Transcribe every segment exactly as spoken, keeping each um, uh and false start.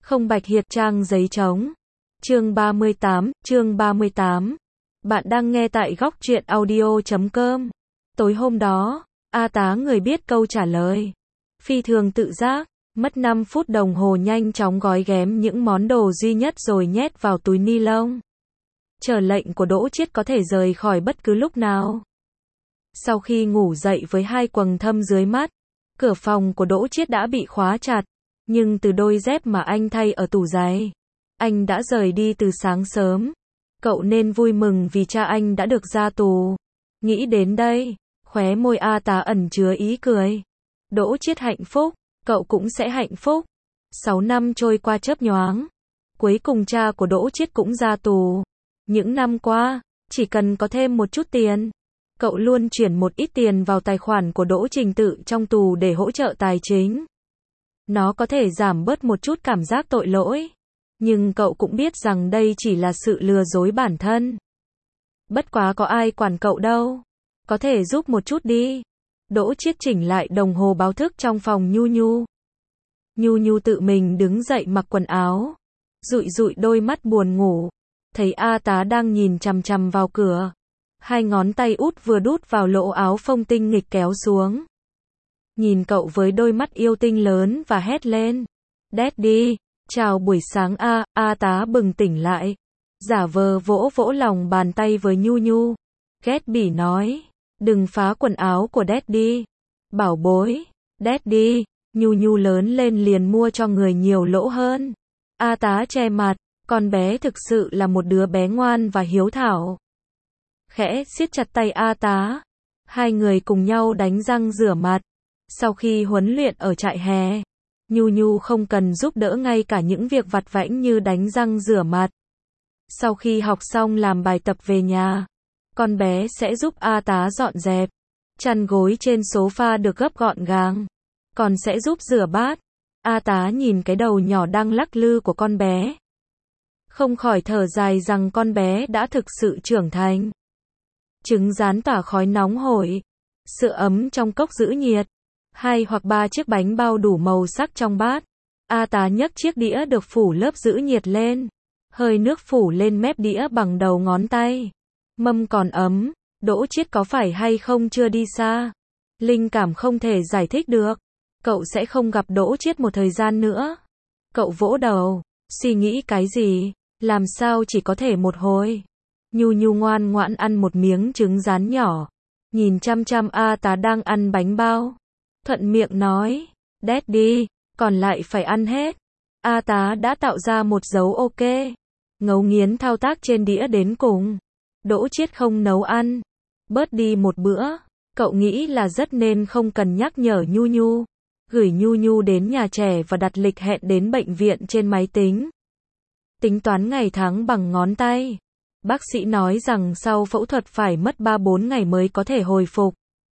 Không bạch hiệt trang giấy trống. Chương ba mươi tám, chương ba mươi tám. Bạn đang nghe tại góc truyện audio chấm com. Tối hôm đó, A Tá người biết câu trả lời. Phi thường tự giác, mất năm phút đồng hồ nhanh chóng gói ghém những món đồ duy nhất rồi nhét vào túi ni lông. Chờ lệnh của Đỗ Chiết có thể rời khỏi bất cứ lúc nào. Sau khi ngủ dậy với hai quầng thâm dưới mắt, cửa phòng của Đỗ Chiết đã bị khóa chặt, nhưng từ đôi dép mà anh thay ở tủ giày, anh đã rời đi từ sáng sớm. Cậu nên vui mừng vì cha anh đã được ra tù. Nghĩ đến đây, khóe môi A Tá ẩn chứa ý cười. Đỗ Chiết hạnh phúc, cậu cũng sẽ hạnh phúc. Sáu năm trôi qua chớp nhoáng. Cuối cùng cha của Đỗ Chiết cũng ra tù. Những năm qua, chỉ cần có thêm một chút tiền, cậu luôn chuyển một ít tiền vào tài khoản của Đỗ Trình Tự trong tù để hỗ trợ tài chính. Nó có thể giảm bớt một chút cảm giác tội lỗi. Nhưng cậu cũng biết rằng đây chỉ là sự lừa dối bản thân. Bất quá có ai quản cậu đâu. Có thể giúp một chút đi. Đỗ Chiết chỉnh lại đồng hồ báo thức trong phòng Nhu Nhu. Nhu Nhu tự mình đứng dậy mặc quần áo. Dụi dụi đôi mắt buồn ngủ. Thấy A Tá đang nhìn chằm chằm vào cửa. Hai ngón tay út vừa đút vào lỗ áo phông tinh nghịch kéo xuống. Nhìn cậu với đôi mắt yêu tinh lớn và hét lên. Daddy, chào buổi sáng A, A Tá bừng tỉnh lại. Giả vờ vỗ vỗ lòng bàn tay với Nhu Nhu. Ghét bỉ nói. Đừng phá quần áo của Daddy. Bảo bối. Daddy, Nhu Nhu lớn lên liền mua cho người nhiều lỗ hơn. A Tá che mặt. Con bé thực sự là một đứa bé ngoan và hiếu thảo. Khẽ siết chặt tay A Tá. Hai người cùng nhau đánh răng rửa mặt. Sau khi huấn luyện ở trại hè, Nhu Nhu không cần giúp đỡ ngay cả những việc vặt vãnh như đánh răng rửa mặt. Sau khi học xong làm bài tập về nhà, con bé sẽ giúp A Tá dọn dẹp. Chăn gối trên sofa được gấp gọn gàng. Còn sẽ giúp rửa bát. A Tá nhìn cái đầu nhỏ đang lắc lư của con bé. Không khỏi thở dài rằng con bé đã thực sự trưởng thành. Trứng rán tỏa khói nóng hổi. Sữa ấm trong cốc giữ nhiệt. Hai hoặc ba chiếc bánh bao đủ màu sắc trong bát. A Tá nhấc chiếc đĩa được phủ lớp giữ nhiệt lên. Hơi nước phủ lên mép đĩa bằng đầu ngón tay. Mâm còn ấm. Đỗ Chiết có phải hay không chưa đi xa. Linh cảm không thể giải thích được. Cậu sẽ không gặp Đỗ Chiết một thời gian nữa. Cậu vỗ đầu. Suy nghĩ cái gì? Làm sao chỉ có thể một hồi. Nhu Nhu ngoan ngoãn ăn một miếng trứng rán nhỏ. Nhìn chăm chăm A Tá đang ăn bánh bao. Thuận miệng nói. Daddy, còn lại phải ăn hết. A Tá đã tạo ra một dấu ok. Ngấu nghiến thao tác trên đĩa đến cùng. Đỗ Chiết không nấu ăn. Bớt đi một bữa. Cậu nghĩ là rất nên không cần nhắc nhở Nhu Nhu. Gửi Nhu Nhu đến nhà trẻ và đặt lịch hẹn đến bệnh viện trên máy tính. Tính toán ngày tháng bằng ngón tay. Bác sĩ nói rằng sau phẫu thuật phải mất ba bốn ngày mới có thể hồi phục.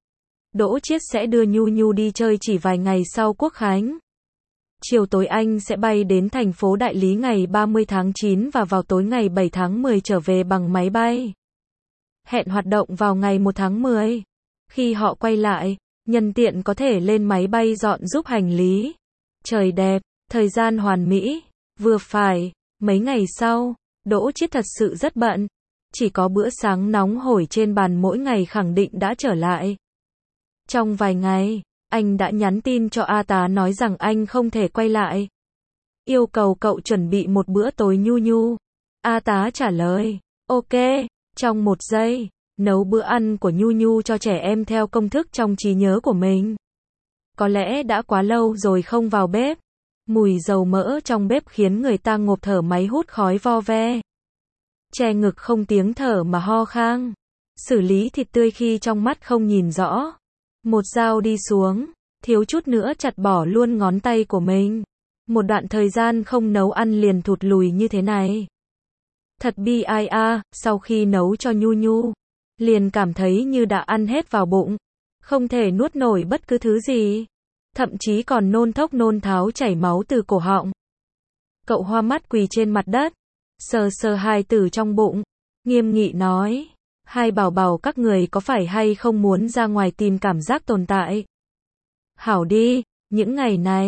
Đỗ Chiết sẽ đưa Nhu Nhu đi chơi chỉ vài ngày sau Quốc khánh. Chiều tối anh sẽ bay đến thành phố Đại Lý ngày ba mươi tháng chín và vào tối ngày bảy tháng mười trở về bằng máy bay. Hẹn hoạt động vào ngày một tháng mười. Khi họ quay lại, nhân tiện có thể lên máy bay dọn giúp hành lý. Trời đẹp, thời gian hoàn mỹ, vừa phải. Mấy ngày sau, Đỗ Chiết thật sự rất bận. Chỉ có bữa sáng nóng hổi trên bàn mỗi ngày khẳng định đã trở lại. Trong vài ngày, anh đã nhắn tin cho A Tá nói rằng anh không thể quay lại. Yêu cầu cậu chuẩn bị một bữa tối Nhu Nhu. A Tá trả lời, ok, trong một giây, nấu bữa ăn của Nhu Nhu cho trẻ em theo công thức trong trí nhớ của mình. Có lẽ đã quá lâu rồi không vào bếp. Mùi dầu mỡ trong bếp khiến người ta ngộp thở máy hút khói vo ve. Che ngực không tiếng thở mà ho khan. Xử lý thịt tươi khi trong mắt không nhìn rõ. Một dao đi xuống, thiếu chút nữa chặt bỏ luôn ngón tay của mình. Một đoạn thời gian không nấu ăn liền thụt lùi như thế này. Thật bi ai a, sau khi nấu cho Nhu Nhu, liền cảm thấy như đã ăn hết vào bụng. Không thể nuốt nổi bất cứ thứ gì. Thậm chí còn nôn thốc nôn tháo chảy máu từ cổ họng. Cậu hoa mắt quỳ trên mặt đất. Sờ sờ hài tử trong bụng. Nghiêm nghị nói. Hai bảo bảo các người có phải hay không muốn ra ngoài tìm cảm giác tồn tại? Hảo đi, những ngày này,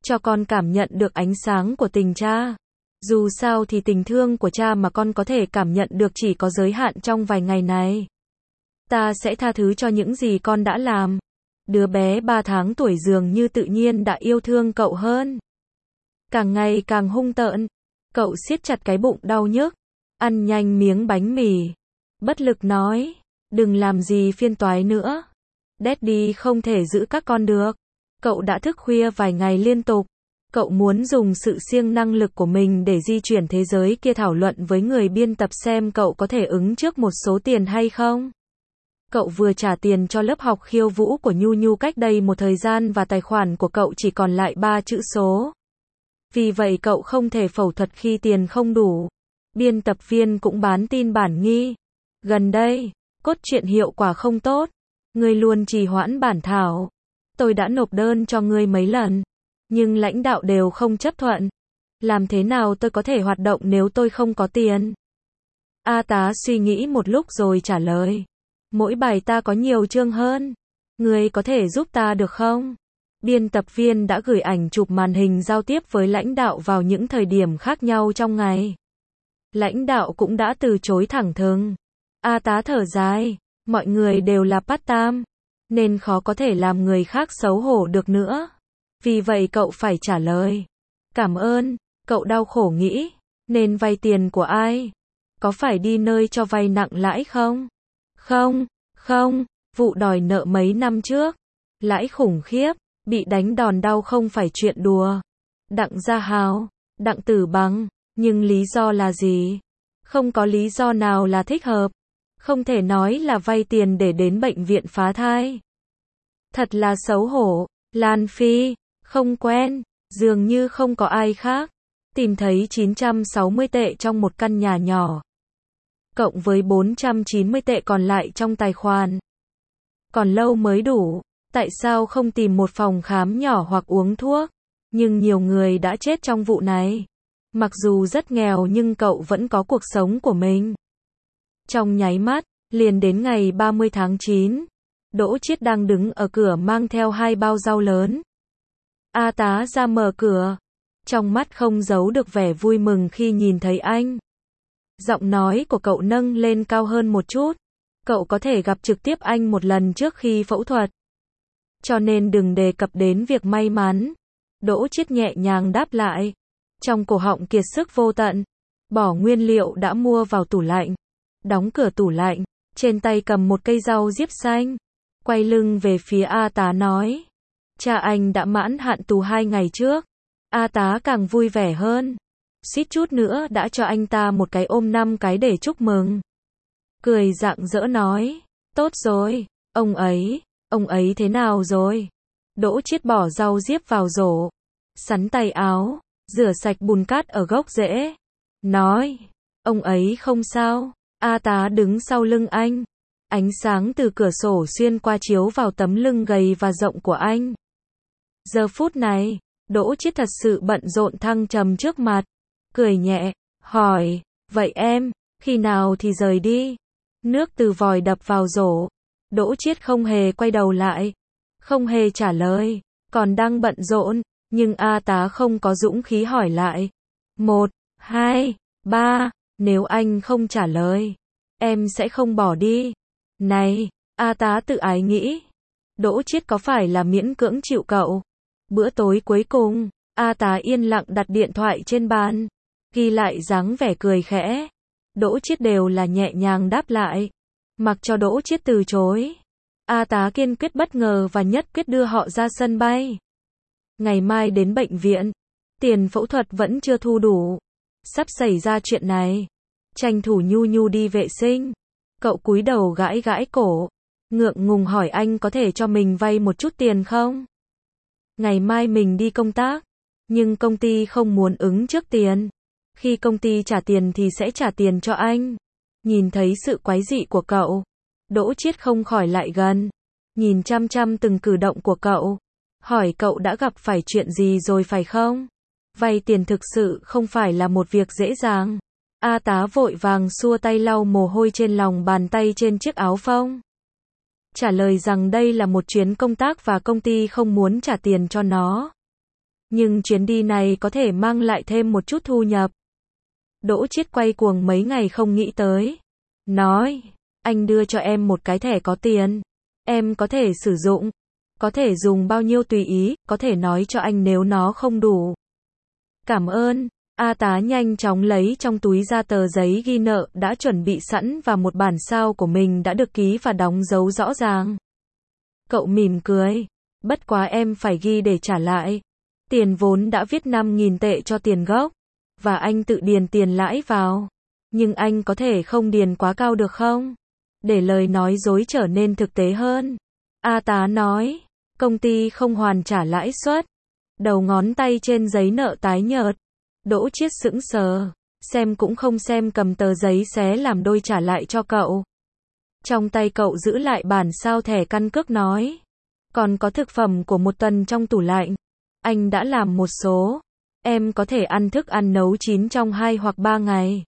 cho con cảm nhận được ánh sáng của tình cha. Dù sao thì tình thương của cha mà con có thể cảm nhận được chỉ có giới hạn trong vài ngày này. Ta sẽ tha thứ cho những gì con đã làm. Đứa bé ba tháng tuổi dường như tự nhiên đã yêu thương cậu hơn. Càng ngày càng hung tợn. Cậu siết chặt cái bụng đau nhức. Ăn nhanh miếng bánh mì. Bất lực nói. Đừng làm gì phiên toái nữa. Daddy không thể giữ các con được. Cậu đã thức khuya vài ngày liên tục. Cậu muốn dùng sự siêng năng lực của mình để di chuyển thế giới kia, thảo luận với người biên tập xem cậu có thể ứng trước một số tiền hay không. Cậu vừa trả tiền cho lớp học khiêu vũ của Nhu Nhu cách đây một thời gian và tài khoản của cậu chỉ còn lại ba chữ số. Vì vậy cậu không thể phẫu thuật khi tiền không đủ. Biên tập viên cũng bán tin bản nghi. Gần đây, cốt truyện hiệu quả không tốt. Ngươi luôn trì hoãn bản thảo. Tôi đã nộp đơn cho ngươi mấy lần, nhưng lãnh đạo đều không chấp thuận. Làm thế nào tôi có thể hoạt động nếu tôi không có tiền? A Tá suy nghĩ một lúc rồi trả lời. Mỗi bài ta có nhiều chương hơn. Ngươi có thể giúp ta được không? Biên tập viên đã gửi ảnh chụp màn hình giao tiếp với lãnh đạo vào những thời điểm khác nhau trong ngày. Lãnh đạo cũng đã từ chối thẳng thừng. A Tá thở dài. Mọi người đều là part-time, nên khó có thể làm người khác xấu hổ được nữa. Vì vậy cậu phải trả lời. Cảm ơn. Cậu đau khổ nghĩ. Nên vay tiền của ai? Có phải đi nơi cho vay nặng lãi không? Không, không. Vụ đòi nợ mấy năm trước. Lãi khủng khiếp. Bị đánh đòn đau không phải chuyện đùa. Đặng Gia Hào, Đặng Tử Bằng. Nhưng lý do là gì? Không có lý do nào là thích hợp. Không thể nói là vay tiền để đến bệnh viện phá thai. Thật là xấu hổ. Lan Phi, không quen, dường như không có ai khác. Tìm thấy chín trăm sáu mươi tệ trong một căn nhà nhỏ. Cộng với bốn trăm chín mươi tệ còn lại trong tài khoản. Còn lâu mới đủ. Tại sao không tìm một phòng khám nhỏ hoặc uống thuốc? Nhưng nhiều người đã chết trong vụ này. Mặc dù rất nghèo nhưng cậu vẫn có cuộc sống của mình. Trong nháy mắt, liền đến ngày ba mươi tháng chín, Đỗ Chiết đang đứng ở cửa mang theo hai bao rau lớn. A Tá ra mở cửa. Trong mắt không giấu được vẻ vui mừng khi nhìn thấy anh. Giọng nói của cậu nâng lên cao hơn một chút. Cậu có thể gặp trực tiếp anh một lần trước khi phẫu thuật. Cho nên đừng đề cập đến việc may mắn. Đỗ Chiết nhẹ nhàng đáp lại. Trong cổ họng kiệt sức vô tận. Bỏ nguyên liệu đã mua vào tủ lạnh. Đóng cửa tủ lạnh. Trên tay cầm một cây rau diếp xanh. Quay lưng về phía A Tá nói. Cha anh đã mãn hạn tù hai ngày trước. A Tá càng vui vẻ hơn. Suýt chút nữa đã cho anh ta một cái ôm năm cái để chúc mừng. Cười rạng rỡ nói. Tốt rồi. Ông ấy, ông ấy thế nào rồi? Đỗ Chiết bỏ rau diếp vào rổ. Sắn tay áo. Rửa sạch bùn cát ở gốc rễ. Nói. Ông ấy không sao. A Tá đứng sau lưng anh. Ánh sáng từ cửa sổ xuyên qua chiếu vào tấm lưng gầy và rộng của anh. Giờ phút này, Đỗ Chiết thật sự bận rộn thăng trầm trước mặt. Cười nhẹ, hỏi, vậy em, khi nào thì rời đi? Nước từ vòi đập vào rổ. Đỗ Chiết không hề quay đầu lại. Không hề trả lời. Còn đang bận rộn, nhưng A Tá không có dũng khí hỏi lại. Một, hai, ba, nếu anh không trả lời, em sẽ không bỏ đi. Này, A Tá tự ái nghĩ. Đỗ Chiết có phải là miễn cưỡng chịu cậu? Bữa tối cuối cùng, A Tá yên lặng đặt điện thoại trên bàn. Ghi lại dáng vẻ cười khẽ. Đỗ Chiết đều là nhẹ nhàng đáp lại. Mặc cho Đỗ Chiết từ chối. A Tá kiên quyết bất ngờ và nhất quyết đưa họ ra sân bay. Ngày mai đến bệnh viện. Tiền phẫu thuật vẫn chưa thu đủ. Sắp xảy ra chuyện này. Tranh thủ Nhu Nhu đi vệ sinh. Cậu cúi đầu gãi gãi cổ. Ngượng ngùng hỏi anh có thể cho mình vay một chút tiền không? Ngày mai mình đi công tác. Nhưng công ty không muốn ứng trước tiền. Khi công ty trả tiền thì sẽ trả tiền cho anh. Nhìn thấy sự quái dị của cậu. Đỗ Chiết không khỏi lại gần. Nhìn chăm chăm từng cử động của cậu. Hỏi cậu đã gặp phải chuyện gì rồi phải không? Vay tiền thực sự không phải là một việc dễ dàng. A Tá vội vàng xua tay lau mồ hôi trên lòng bàn tay trên chiếc áo phông. Trả lời rằng đây là một chuyến công tác và công ty không muốn trả tiền cho nó. Nhưng chuyến đi này có thể mang lại thêm một chút thu nhập. Đỗ Chiết quay cuồng mấy ngày không nghĩ tới. Nói, anh đưa cho em một cái thẻ có tiền. Em có thể sử dụng. Có thể dùng bao nhiêu tùy ý, có thể nói cho anh nếu nó không đủ. Cảm ơn. A Tá nhanh chóng lấy trong túi ra tờ giấy ghi nợ đã chuẩn bị sẵn và một bản sao của mình đã được ký và đóng dấu rõ ràng. Cậu mỉm cười. Bất quá em phải ghi để trả lại. Tiền vốn đã viết năm nghìn tệ cho tiền gốc. Và anh tự điền tiền lãi vào. Nhưng anh có thể không điền quá cao được không? Để lời nói dối trở nên thực tế hơn. A Tá nói. Công ty không hoàn trả lãi suất. Đầu ngón tay trên giấy nợ tái nhợt. Đỗ Chiết sững sờ. Xem cũng không xem cầm tờ giấy xé làm đôi trả lại cho cậu. Trong tay cậu giữ lại bản sao thẻ căn cước nói. Còn có thực phẩm của một tuần trong tủ lạnh. Anh đã làm một số. Em có thể ăn thức ăn nấu chín trong hai hoặc ba ngày.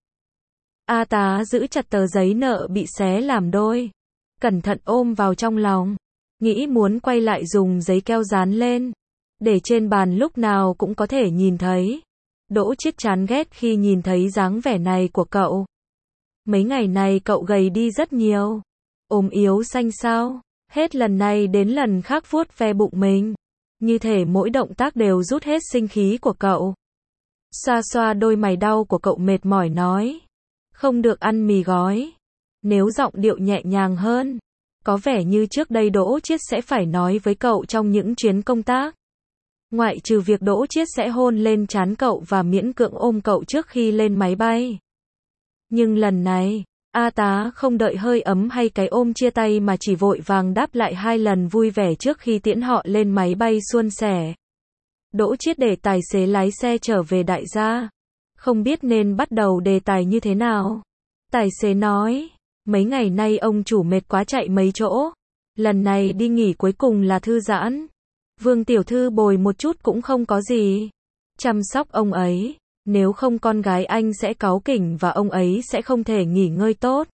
A Tá giữ chặt tờ giấy nợ bị xé làm đôi. Cẩn thận ôm vào trong lòng. Nghĩ muốn quay lại dùng giấy keo dán lên. Để trên bàn lúc nào cũng có thể nhìn thấy. Đỗ Chiết chán ghét khi nhìn thấy dáng vẻ này của cậu. Mấy ngày này cậu gầy đi rất nhiều. Ốm yếu xanh xao. Hết lần này đến lần khác vuốt ve bụng mình. Như thể mỗi động tác đều rút hết sinh khí của cậu. Xoa xoa đôi mày đau của cậu mệt mỏi nói. Không được ăn mì gói. Nếu giọng điệu nhẹ nhàng hơn. Có vẻ như trước đây Đỗ Chiết sẽ phải nói với cậu trong những chuyến công tác. Ngoại trừ việc Đỗ Chiết sẽ hôn lên trán cậu và miễn cưỡng ôm cậu trước khi lên máy bay. Nhưng lần này, A Tá không đợi hơi ấm hay cái ôm chia tay mà chỉ vội vàng đáp lại hai lần vui vẻ trước khi tiễn họ lên máy bay suôn sẻ. Đỗ Chiết để tài xế lái xe trở về đại gia. Không biết nên bắt đầu đề tài như thế nào. Tài xế nói, mấy ngày nay ông chủ mệt quá chạy mấy chỗ. Lần này đi nghỉ cuối cùng là thư giãn. Vương tiểu thư bồi một chút cũng không có gì. Chăm sóc ông ấy. Nếu không con gái anh sẽ cáu kỉnh và ông ấy sẽ không thể nghỉ ngơi tốt.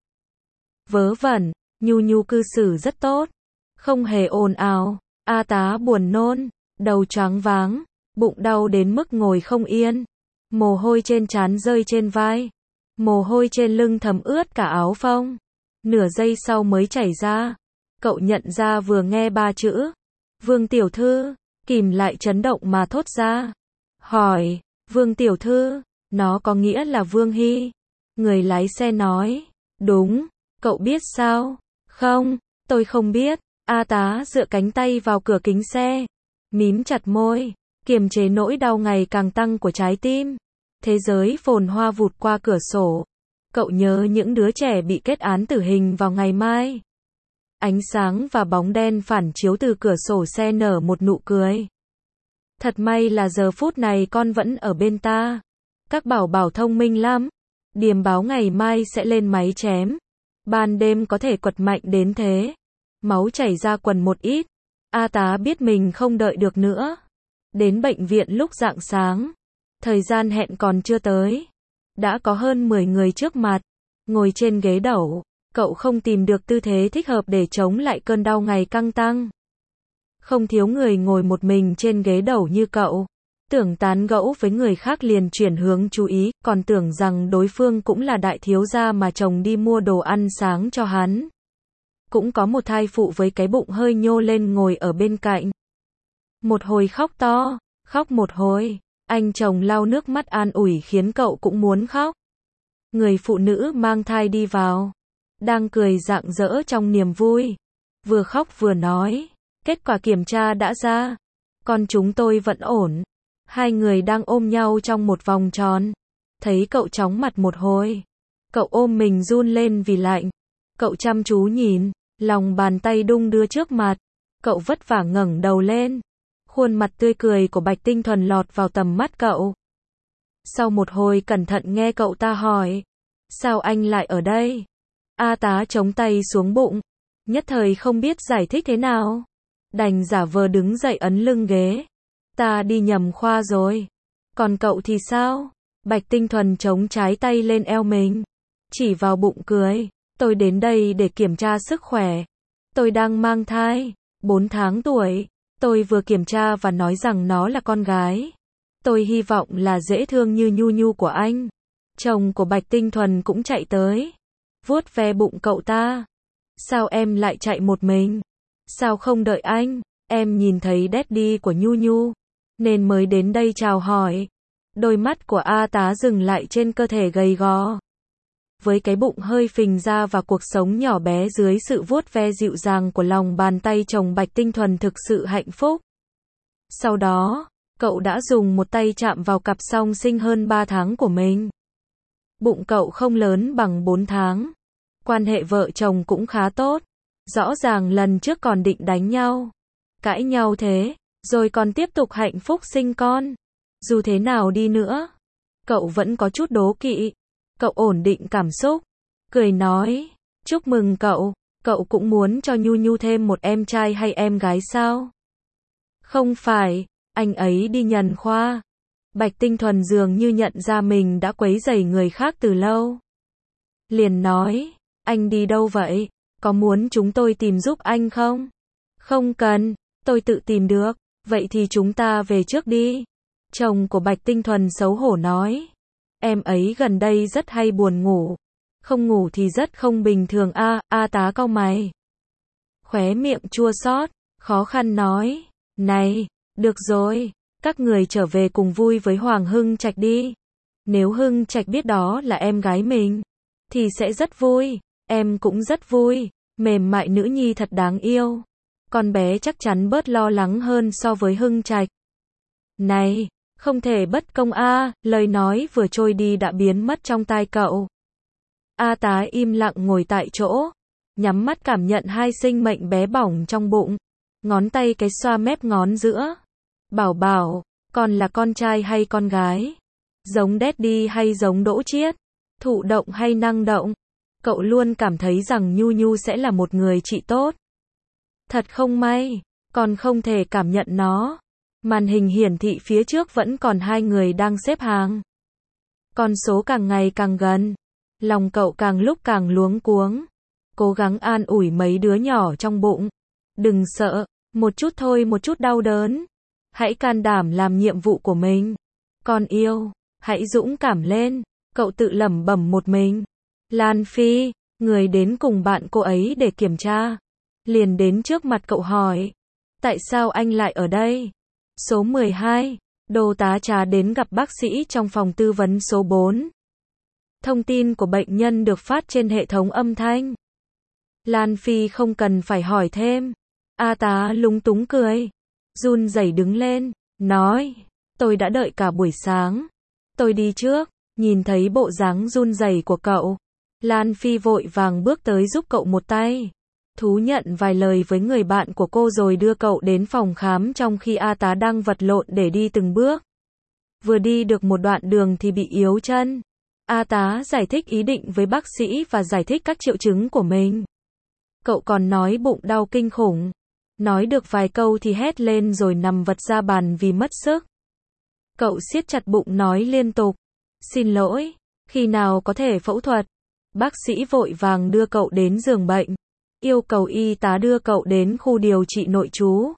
Vớ vẩn, Nhu Nhu cư xử rất tốt. Không hề ồn ào. A Tá buồn nôn. Đầu choáng váng. Bụng đau đến mức ngồi không yên. Mồ hôi trên trán rơi trên vai. Mồ hôi trên lưng thấm ướt cả áo phông. Nửa giây sau mới chảy ra. Cậu nhận ra vừa nghe ba chữ. Vương tiểu thư. Kìm lại chấn động mà thốt ra. Hỏi. Vương tiểu thư. Nó có nghĩa là Vương Hy. Người lái xe nói. Đúng. Cậu biết sao? Không. Tôi không biết. A Tá dựa cánh tay vào cửa kính xe. Mím chặt môi. Kiềm chế nỗi đau ngày càng tăng của trái tim. Thế giới phồn hoa vụt qua cửa sổ. Cậu nhớ những đứa trẻ bị kết án tử hình vào ngày mai. Ánh sáng và bóng đen phản chiếu từ cửa sổ xe nở một nụ cười. Thật may là giờ phút này con vẫn ở bên ta. Các bảo bảo thông minh lắm. Điềm báo ngày mai sẽ lên máy chém. Ban đêm có thể quật mạnh đến thế. Máu chảy ra quần một ít. A Tá biết mình không đợi được nữa. Đến bệnh viện lúc rạng sáng. Thời gian hẹn còn chưa tới. Đã có hơn mười người trước mặt. Ngồi trên ghế đẩu. Cậu không tìm được tư thế thích hợp để chống lại cơn đau ngày căng tăng. Không thiếu người ngồi một mình trên ghế đẩu như cậu. Tưởng tán gẫu với người khác liền chuyển hướng chú ý, còn tưởng rằng đối phương cũng là đại thiếu gia mà chồng đi mua đồ ăn sáng cho hắn. Cũng có một thai phụ với cái bụng hơi nhô lên ngồi ở bên cạnh. Một hồi khóc to, khóc một hồi. Anh chồng lau nước mắt an ủi khiến cậu cũng muốn khóc. Người phụ nữ mang thai đi vào. Đang cười rạng rỡ trong niềm vui. Vừa khóc vừa nói. Kết quả kiểm tra đã ra. Con chúng tôi vẫn ổn. Hai người đang ôm nhau trong một vòng tròn. Thấy cậu chóng mặt một hồi. Cậu ôm mình run lên vì lạnh. Cậu chăm chú nhìn. Lòng bàn tay đung đưa trước mặt. Cậu vất vả ngẩng đầu lên. Khuôn mặt tươi cười của Bạch Tinh Thuần lọt vào tầm mắt cậu. Sau một hồi cẩn thận nghe cậu ta hỏi. Sao anh lại ở đây? A Tá chống tay xuống bụng. Nhất thời không biết giải thích thế nào. Đành giả vờ đứng dậy ấn lưng ghế. Ta đi nhầm khoa rồi. Còn cậu thì sao? Bạch Tinh Thuần chống trái tay lên eo mình. Chỉ vào bụng cười. Tôi đến đây để kiểm tra sức khỏe. Tôi đang mang thai. bốn tháng tuổi. Tôi vừa kiểm tra và nói rằng nó là con gái. Tôi hy vọng là dễ thương như Nhu Nhu của anh. Chồng của Bạch Tinh Thuần cũng chạy tới, vuốt ve bụng cậu ta. Sao em lại chạy một mình? Sao không đợi anh? Em nhìn thấy daddy của Nhu Nhu, nên mới đến đây chào hỏi. Đôi mắt của A Tá dừng lại trên cơ thể gầy gò, với cái bụng hơi phình ra và cuộc sống nhỏ bé dưới sự vuốt ve dịu dàng của lòng bàn tay chồng Bạch Tinh Thuần thực sự hạnh phúc. Sau đó, cậu đã dùng một tay chạm vào cặp song sinh hơn ba tháng của mình. Bụng cậu không lớn bằng bốn tháng. Quan hệ vợ chồng cũng khá tốt. Rõ ràng lần trước còn định đánh nhau, cãi nhau thế, rồi còn tiếp tục hạnh phúc sinh con. Dù thế nào đi nữa, cậu vẫn có chút đố kỵ. Cậu ổn định cảm xúc, cười nói, chúc mừng cậu, cậu cũng muốn cho Nhu Nhu thêm một em trai hay em gái sao? Không phải, anh ấy đi nhần khoa. Bạch Tinh Thuần dường như nhận ra mình đã quấy rầy người khác từ lâu. Liền nói, anh đi đâu vậy? Có muốn chúng tôi tìm giúp anh không? Không cần, tôi tự tìm được, vậy thì chúng ta về trước đi. Chồng của Bạch Tinh Thuần xấu hổ nói, em ấy gần đây rất hay buồn ngủ. Không ngủ thì rất không bình thường a. A Tá cau mày, khóe miệng chua xót, khó khăn nói, này, được rồi, các người trở về cùng vui với Hoàng Hưng Trạch đi. Nếu Hưng Trạch biết đó là em gái mình, thì sẽ rất vui, em cũng rất vui, mềm mại nữ nhi thật đáng yêu. Con bé chắc chắn bớt lo lắng hơn so với Hưng Trạch. Này, không thể bất công a, lời nói vừa trôi đi đã biến mất trong tai cậu. A Tá im lặng ngồi tại chỗ, nhắm mắt cảm nhận hai sinh mệnh bé bỏng trong bụng, ngón tay cái xoa mép ngón giữa. Bảo bảo, con là con trai hay con gái? Giống daddy hay giống Đỗ Chiết? Thụ động hay năng động? Cậu luôn cảm thấy rằng Nhu Nhu sẽ là một người chị tốt. Thật không may, còn không thể cảm nhận nó. Màn hình hiển thị phía trước vẫn còn hai người đang xếp hàng. Con số càng ngày càng gần. Lòng cậu càng lúc càng luống cuống. Cố gắng an ủi mấy đứa nhỏ trong bụng. Đừng sợ, một chút thôi, một chút đau đớn. Hãy can đảm làm nhiệm vụ của mình. Con yêu, hãy dũng cảm lên. Cậu tự lẩm bẩm một mình. Lan Phi, người đến cùng bạn cô ấy để kiểm tra, liền đến trước mặt cậu hỏi, tại sao anh lại ở đây? Số mười hai, Đô tá Trá đến gặp bác sĩ trong phòng tư vấn số bốn. Thông tin của bệnh nhân được phát trên hệ thống âm thanh. Lan Phi không cần phải hỏi thêm. A Tá lúng túng cười, run rẩy đứng lên, nói, tôi đã đợi cả buổi sáng. Tôi đi trước. Nhìn thấy bộ dáng run rẩy của cậu, Lan Phi vội vàng bước tới giúp cậu một tay, thú nhận vài lời với người bạn của cô rồi đưa cậu đến phòng khám trong khi A Tá đang vật lộn để đi từng bước. Vừa đi được một đoạn đường thì bị yếu chân. A Tá giải thích ý định với bác sĩ và giải thích các triệu chứng của mình. Cậu còn nói bụng đau kinh khủng. Nói được vài câu thì hét lên rồi nằm vật ra bàn vì mất sức. Cậu siết chặt bụng nói liên tục, xin lỗi, khi nào có thể phẫu thuật? Bác sĩ vội vàng đưa cậu đến giường bệnh, yêu cầu y tá đưa cậu đến khu điều trị nội trú.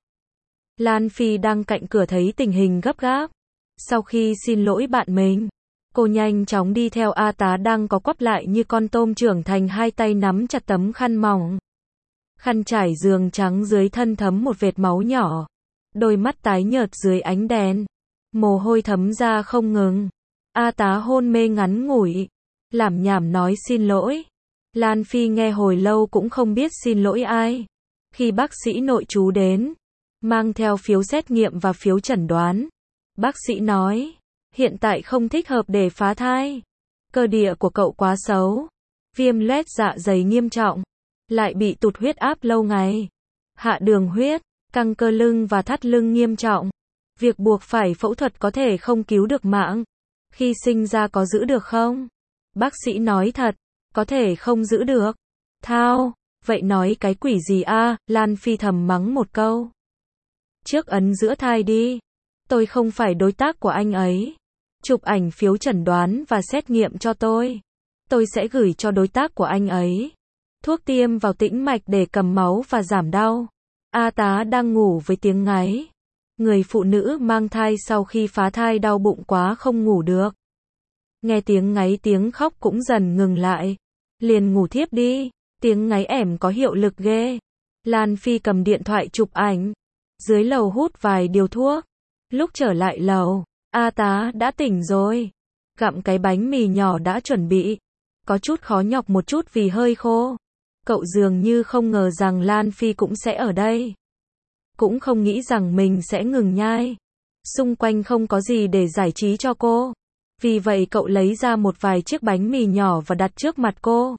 Lan Phi đang cạnh cửa thấy tình hình gấp gáp. Sau khi xin lỗi bạn mình, cô nhanh chóng đi theo A Tá đang có quắp lại như con tôm trưởng thành, hai tay nắm chặt tấm khăn mỏng. Khăn trải giường trắng dưới thân thấm một vệt máu nhỏ. Đôi mắt tái nhợt dưới ánh đèn. Mồ hôi thấm ra không ngừng. A Tá hôn mê ngắn ngủi, lảm nhảm nói xin lỗi. Lan Phi nghe hồi lâu cũng không biết xin lỗi ai. Khi bác sĩ nội trú đến, mang theo phiếu xét nghiệm và phiếu chẩn đoán, bác sĩ nói, hiện tại không thích hợp để phá thai. Cơ địa của cậu quá xấu, viêm loét dạ dày nghiêm trọng, lại bị tụt huyết áp lâu ngày, hạ đường huyết, căng cơ lưng và thắt lưng nghiêm trọng. Việc buộc phải phẫu thuật có thể không cứu được mạng. Khi sinh ra có giữ được không? Bác sĩ nói thật, có thể không giữ được. Thao, vậy nói cái quỷ gì a? Lan Phi thầm mắng một câu. Trước ấn giữa thai đi. Tôi không phải đối tác của anh ấy. Chụp ảnh phiếu chẩn đoán và xét nghiệm cho tôi. Tôi sẽ gửi cho đối tác của anh ấy thuốc tiêm vào tĩnh mạch để cầm máu và giảm đau. A Tá đang ngủ với tiếng ngáy. Người phụ nữ mang thai sau khi phá thai đau bụng quá không ngủ được. Nghe tiếng ngáy tiếng khóc cũng dần ngừng lại. Liền ngủ thiếp đi. Tiếng ngáy ẻm có hiệu lực ghê. Lan Phi cầm điện thoại chụp ảnh. Dưới lầu hút vài điều thuốc. Lúc trở lại lầu, A Tá đã tỉnh rồi. Gặm cái bánh mì nhỏ đã chuẩn bị. Có chút khó nhọc một chút vì hơi khô. Cậu dường như không ngờ rằng Lan Phi cũng sẽ ở đây. Cũng không nghĩ rằng mình sẽ ngừng nhai. Xung quanh không có gì để giải trí cho cô. Vì vậy cậu lấy ra một vài chiếc bánh mì nhỏ và đặt trước mặt cô.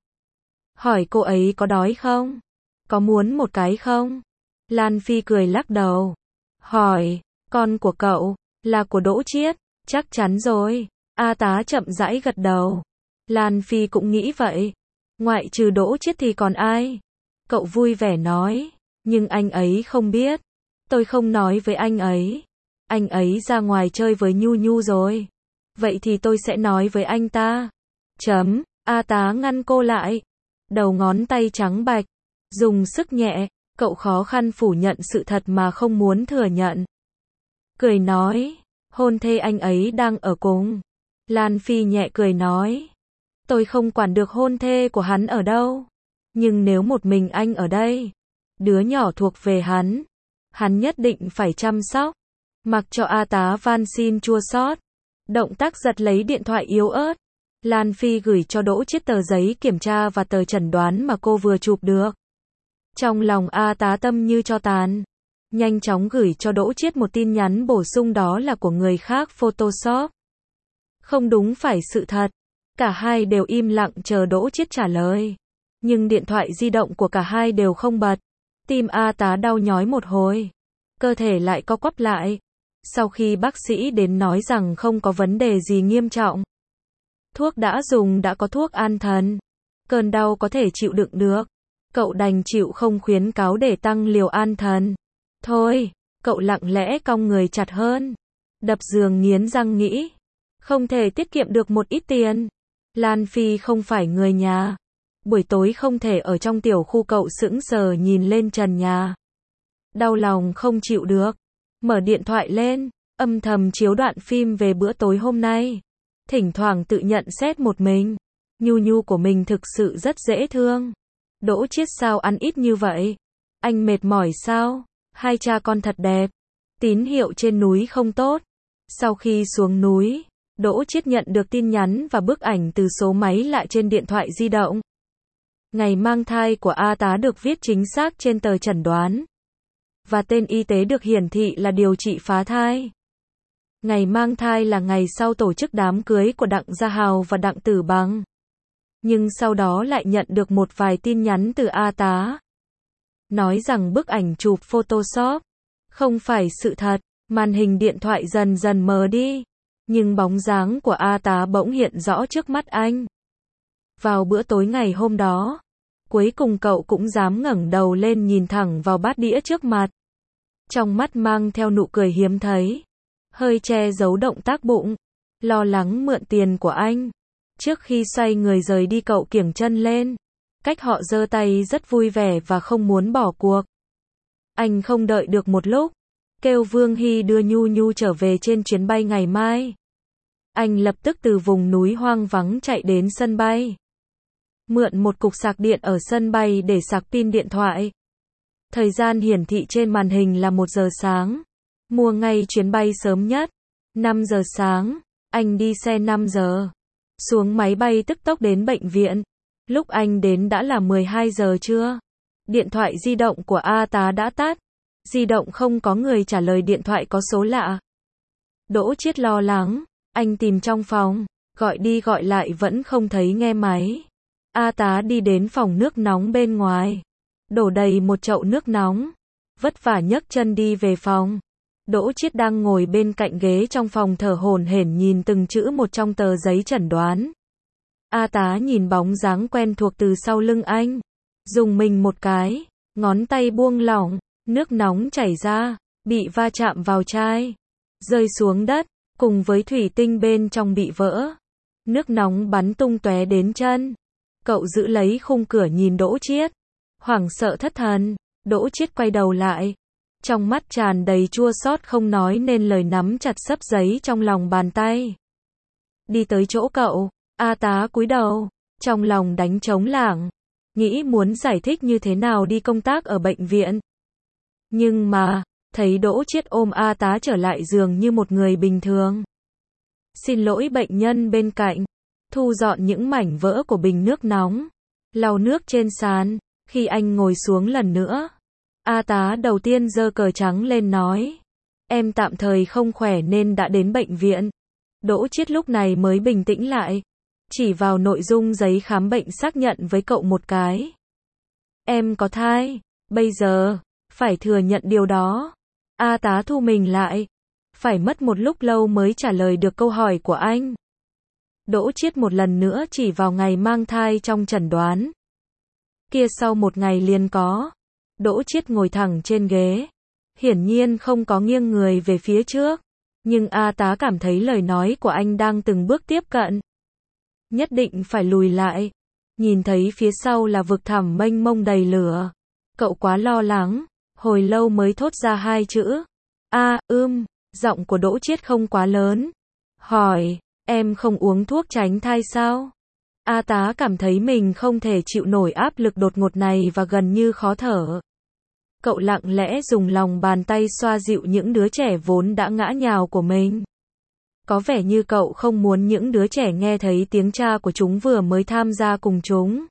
Hỏi cô ấy có đói không? Có muốn một cái không? Lan Phi cười lắc đầu. Hỏi, con của cậu, là của Đỗ Chiết, chắc chắn rồi. A Tá chậm rãi gật đầu. Lan Phi cũng nghĩ vậy. Ngoại trừ Đỗ Chiết thì còn ai? Cậu vui vẻ nói. Nhưng anh ấy không biết. Tôi không nói với anh ấy. Anh ấy ra ngoài chơi với Nhu Nhu rồi. Vậy thì tôi sẽ nói với anh ta. Chấm, A Tá ngăn cô lại. Đầu ngón tay trắng bạch. Dùng sức nhẹ, cậu khó khăn phủ nhận sự thật mà không muốn thừa nhận. Cười nói, hôn thê anh ấy đang ở cùng. Lan Phi nhẹ cười nói. Tôi không quản được hôn thê của hắn ở đâu. Nhưng nếu một mình anh ở đây, đứa nhỏ thuộc về hắn. Hắn nhất định phải chăm sóc. Mặc cho A Tá van xin chua xót. Động tác giật lấy điện thoại yếu ớt. Lan Phi gửi cho Đỗ Chiết tờ giấy kiểm tra và tờ chẩn đoán mà cô vừa chụp được. Trong lòng A Tá tâm như tro tàn. Nhanh chóng gửi cho Đỗ Chiết một tin nhắn bổ sung đó là của người khác Photoshop. Không đúng phải sự thật. Cả hai đều im lặng chờ Đỗ Chiết trả lời. Nhưng điện thoại di động của cả hai đều không bật. Tim A Tá đau nhói một hồi. Cơ thể lại co quắp lại. Sau khi bác sĩ đến nói rằng không có vấn đề gì nghiêm trọng. Thuốc đã dùng đã có thuốc an thần. Cơn đau có thể chịu đựng được. Cậu đành chịu không khuyến cáo để tăng liều an thần. Thôi, cậu lặng lẽ cong người chặt hơn. Đập giường nghiến răng nghĩ. Không thể tiết kiệm được một ít tiền. Lan Phi không phải người nhà. Buổi tối không thể ở trong tiểu khu, cậu sững sờ nhìn lên trần nhà. Đau lòng không chịu được. Mở điện thoại lên, âm thầm chiếu đoạn phim về bữa tối hôm nay. Thỉnh thoảng tự nhận xét một mình. Nhu Nhu của mình thực sự rất dễ thương. Đỗ Chiết sao ăn ít như vậy? Anh mệt mỏi sao? Hai cha con thật đẹp. Tín hiệu trên núi không tốt. Sau khi xuống núi, Đỗ Chiết nhận được tin nhắn và bức ảnh từ số máy lạ trên điện thoại di động. Ngày mang thai của A Tá được viết chính xác trên tờ chẩn đoán. Và tên y tế được hiển thị là điều trị phá thai. Ngày mang thai là ngày sau tổ chức đám cưới của Đặng Gia Hào và Đặng Tử Bằng. Nhưng sau đó lại nhận được một vài tin nhắn từ A Tá. Nói rằng bức ảnh chụp Photoshop không phải sự thật, màn hình điện thoại dần dần mờ đi. Nhưng bóng dáng của A Tá bỗng hiện rõ trước mắt anh. Vào bữa tối ngày hôm đó, cuối cùng cậu cũng dám ngẩng đầu lên nhìn thẳng vào bát đĩa trước mặt. Trong mắt mang theo nụ cười hiếm thấy. Hơi che giấu động tác bụng. Lo lắng mượn tiền của anh. Trước khi xoay người rời đi cậu kiểng chân lên. Cách họ giơ tay rất vui vẻ và không muốn bỏ cuộc. Anh không đợi được một lúc. Kêu Vương Hy đưa Nhu Nhu trở về trên chuyến bay ngày mai. Anh lập tức từ vùng núi hoang vắng chạy đến sân bay. Mượn một cục sạc điện ở sân bay để sạc pin điện thoại. Thời gian hiển thị trên màn hình là một giờ sáng. Mua ngay chuyến bay sớm nhất. năm giờ sáng. Anh đi xe năm giờ. Xuống máy bay tức tốc đến bệnh viện. Lúc anh đến đã là mười hai giờ trưa. Điện thoại di động của A Tá đã tắt. Di động không có người trả lời, điện thoại có số lạ. Đỗ Chiết lo lắng. Anh tìm trong phòng. Gọi đi gọi lại vẫn không thấy nghe máy. A Tá đi đến phòng nước nóng bên ngoài. Đổ đầy một chậu nước nóng. Vất vả nhấc chân đi về phòng. Đỗ Chiết đang ngồi bên cạnh ghế trong phòng thở hổn hển nhìn từng chữ một trong tờ giấy chẩn đoán. A Tá nhìn bóng dáng quen thuộc từ sau lưng anh. Dùng mình một cái. Ngón tay buông lỏng. Nước nóng chảy ra. Bị va chạm vào chai. Rơi xuống đất. Cùng với thủy tinh bên trong bị vỡ. Nước nóng bắn tung tóe đến chân. Cậu giữ lấy khung cửa nhìn Đỗ Chiết. Hoảng sợ thất thần. Đỗ Chiết quay đầu lại. trong mắt tràn đầy chua xót không nói nên lời, nắm chặt xấp giấy trong lòng bàn tay. Đi tới chỗ cậu, A Tá cúi đầu, trong lòng đánh trống lảng, nghĩ muốn giải thích như thế nào đi công tác ở bệnh viện. Nhưng mà, thấy Đỗ Chiết ôm A Tá trở lại giường như một người bình thường. Xin lỗi bệnh nhân bên cạnh, thu dọn những mảnh vỡ của bình nước nóng, lau nước trên sàn. Khi anh ngồi xuống lần nữa, A Tá đầu tiên giơ cờ trắng lên nói, em tạm thời không khỏe nên đã đến bệnh viện. Đỗ Chiết lúc này mới bình tĩnh lại, chỉ vào nội dung giấy khám bệnh xác nhận với cậu một cái. Em có thai, bây giờ, phải thừa nhận điều đó. A Tá thu mình lại, phải mất một lúc lâu mới trả lời được câu hỏi của anh. Đỗ Chiết một lần nữa chỉ vào ngày mang thai trong chẩn đoán. Kia sau một ngày liền có. Đỗ Chiết ngồi thẳng trên ghế, hiển nhiên không có nghiêng người về phía trước, nhưng A Tá cảm thấy lời nói của anh đang từng bước tiếp cận. Nhất định phải lùi lại. Nhìn thấy phía sau là vực thẳm mênh mông đầy lửa. Cậu quá lo lắng, hồi lâu mới thốt ra hai chữ. A, ưm, giọng của Đỗ Chiết không quá lớn. Hỏi, em không uống thuốc tránh thai sao? A Tá cảm thấy mình không thể chịu nổi áp lực đột ngột này và gần như khó thở. Cậu lặng lẽ dùng lòng bàn tay xoa dịu những đứa trẻ vốn đã ngã nhào của mình. Có vẻ như cậu không muốn những đứa trẻ nghe thấy tiếng cha của chúng vừa mới tham gia cùng chúng.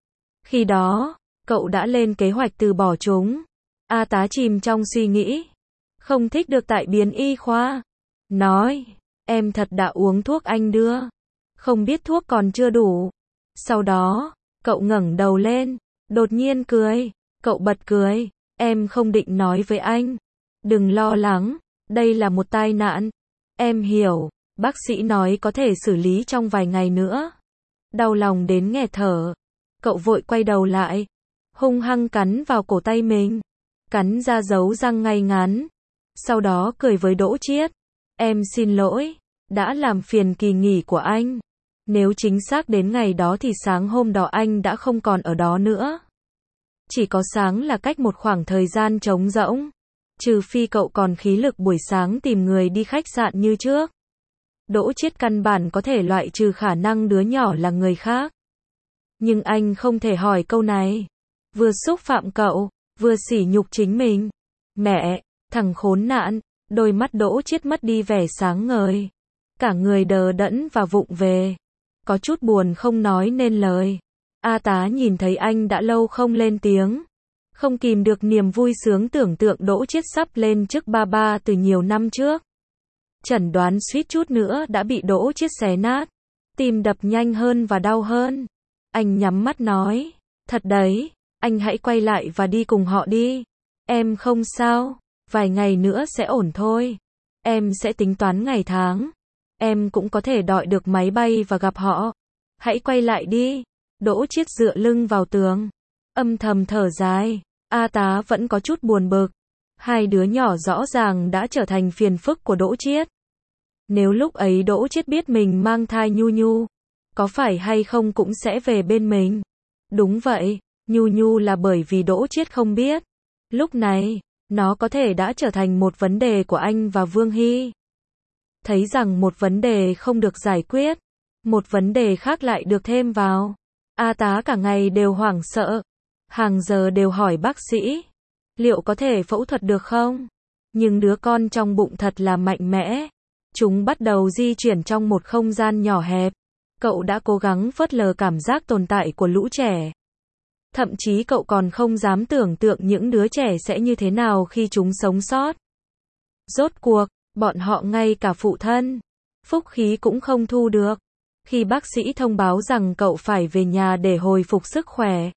Khi đó, cậu đã lên kế hoạch từ bỏ chúng. A Tá chìm trong suy nghĩ. Không thích được tại biến y khoa. Nói, em thật đã uống thuốc anh đưa. Không biết thuốc còn chưa đủ. Sau đó, cậu ngẩng đầu lên, đột nhiên cười. Cậu bật cười. Em không định nói với anh. Đừng lo lắng, đây là một tai nạn. Em hiểu, bác sĩ nói có thể xử lý trong vài ngày nữa. Đau lòng đến nghẹt thở. Cậu vội quay đầu lại, hung hăng cắn vào cổ tay mình. Cắn ra dấu răng ngay ngắn. Sau đó cười với Đỗ Chiết. Em xin lỗi, đã làm phiền kỳ nghỉ của anh. Nếu chính xác đến ngày đó thì sáng hôm đó anh đã không còn ở đó nữa. Chỉ có sáng là cách một khoảng thời gian trống rỗng. Trừ phi cậu còn khí lực buổi sáng tìm người đi khách sạn như trước. Đỗ Chiết căn bản có thể loại trừ khả năng đứa nhỏ là người khác. Nhưng anh không thể hỏi câu này. Vừa xúc phạm cậu, vừa sỉ nhục chính mình. Mẹ, thằng khốn nạn. Đôi mắt Đỗ Chiết mất đi vẻ sáng ngời. Cả người đờ đẫn và vụng về. Có chút buồn không nói nên lời. A Tá nhìn thấy anh đã lâu không lên tiếng. Không kìm được niềm vui sướng tưởng tượng Đỗ Chiết sắp lên chức ba ba từ nhiều năm trước. Chẩn đoán suýt chút nữa đã bị Đỗ Chiết xé nát. Tim đập nhanh hơn và đau hơn. Anh nhắm mắt nói. Thật đấy, anh hãy quay lại và đi cùng họ đi. Em không sao, vài ngày nữa sẽ ổn thôi. Em sẽ tính toán ngày tháng. Em cũng có thể đòi được máy bay và gặp họ. Hãy quay lại đi. Đỗ Chiết dựa lưng vào tường, âm thầm thở dài. A Tá vẫn có chút buồn bực. Hai đứa nhỏ rõ ràng đã trở thành phiền phức của Đỗ Chiết. Nếu lúc ấy Đỗ Chiết biết mình mang thai Nhu Nhu, có phải hay không cũng sẽ về bên mình. Đúng vậy, Nhu Nhu là bởi vì Đỗ Chiết không biết. Lúc này, nó có thể đã trở thành một vấn đề của anh và Vương Hy. Thấy rằng một vấn đề không được giải quyết, một vấn đề khác lại được thêm vào. A Tá cả ngày đều hoảng sợ. Hàng giờ đều hỏi bác sĩ. Liệu có thể phẫu thuật được không? Nhưng đứa con trong bụng thật là mạnh mẽ. Chúng bắt đầu di chuyển trong một không gian nhỏ hẹp. Cậu đã cố gắng phớt lờ cảm giác tồn tại của lũ trẻ. Thậm chí cậu còn không dám tưởng tượng những đứa trẻ sẽ như thế nào khi chúng sống sót. Rốt cuộc, bọn họ ngay cả phụ thân, phúc khí cũng không thu được. Khi bác sĩ thông báo rằng cậu phải về nhà để hồi phục sức khỏe,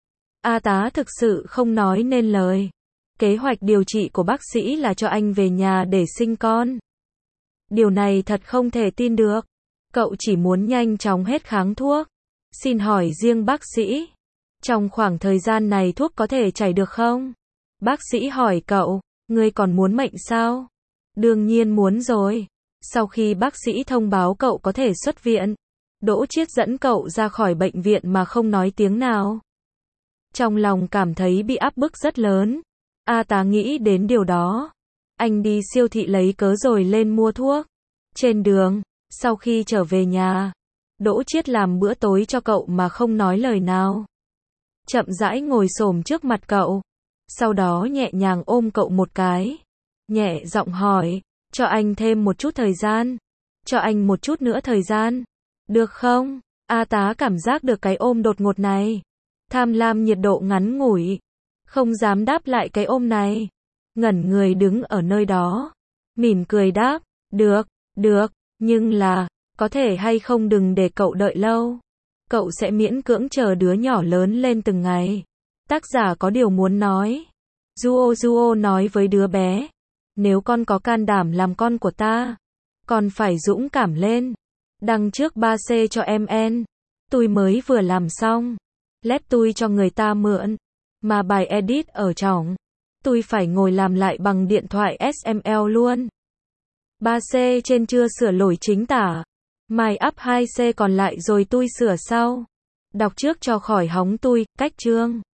A Tá thực sự không nói nên lời. Kế hoạch điều trị của bác sĩ là cho anh về nhà để sinh con. Điều này thật không thể tin được. Cậu chỉ muốn nhanh chóng hết kháng thuốc. Xin hỏi riêng bác sĩ, trong khoảng thời gian này thuốc có thể chảy được không? Bác sĩ hỏi cậu, ngươi còn muốn mệnh sao? Đương nhiên muốn rồi. Sau khi bác sĩ thông báo cậu có thể xuất viện, Đỗ Chiết dẫn cậu ra khỏi bệnh viện mà không nói tiếng nào. Trong lòng cảm thấy bị áp bức rất lớn. A Tá nghĩ đến điều đó. Anh đi siêu thị lấy cớ rồi lên mua thuốc. Trên đường, sau khi trở về nhà, Đỗ Chiết làm bữa tối cho cậu mà không nói lời nào. Chậm rãi ngồi xổm trước mặt cậu. Sau đó nhẹ nhàng ôm cậu một cái. Nhẹ giọng hỏi, cho anh thêm một chút thời gian. Cho anh một chút nữa thời gian. Được không? A Tá cảm giác được cái ôm đột ngột này. Tham lam nhiệt độ ngắn ngủi. Không dám đáp lại cái ôm này. Ngẩn người đứng ở nơi đó. Mỉm cười đáp, được, được, nhưng là, có thể hay không đừng để cậu đợi lâu. Cậu sẽ miễn cưỡng chờ đứa nhỏ lớn lên từng ngày. Tác giả có điều muốn nói. Duo Duo nói với đứa bé. Nếu con có can đảm làm con của ta, con phải dũng cảm lên. Đăng trước ba C cho em en. Tôi mới vừa làm xong. Lép tôi cho người ta mượn. Mà bài edit ở trỏng. Tôi phải ngồi làm lại bằng điện thoại ét em lờ luôn. ba C trên chưa sửa lỗi chính tả. Mai up hai C còn lại rồi tôi sửa sau. Đọc trước cho khỏi hóng tôi, cách chương.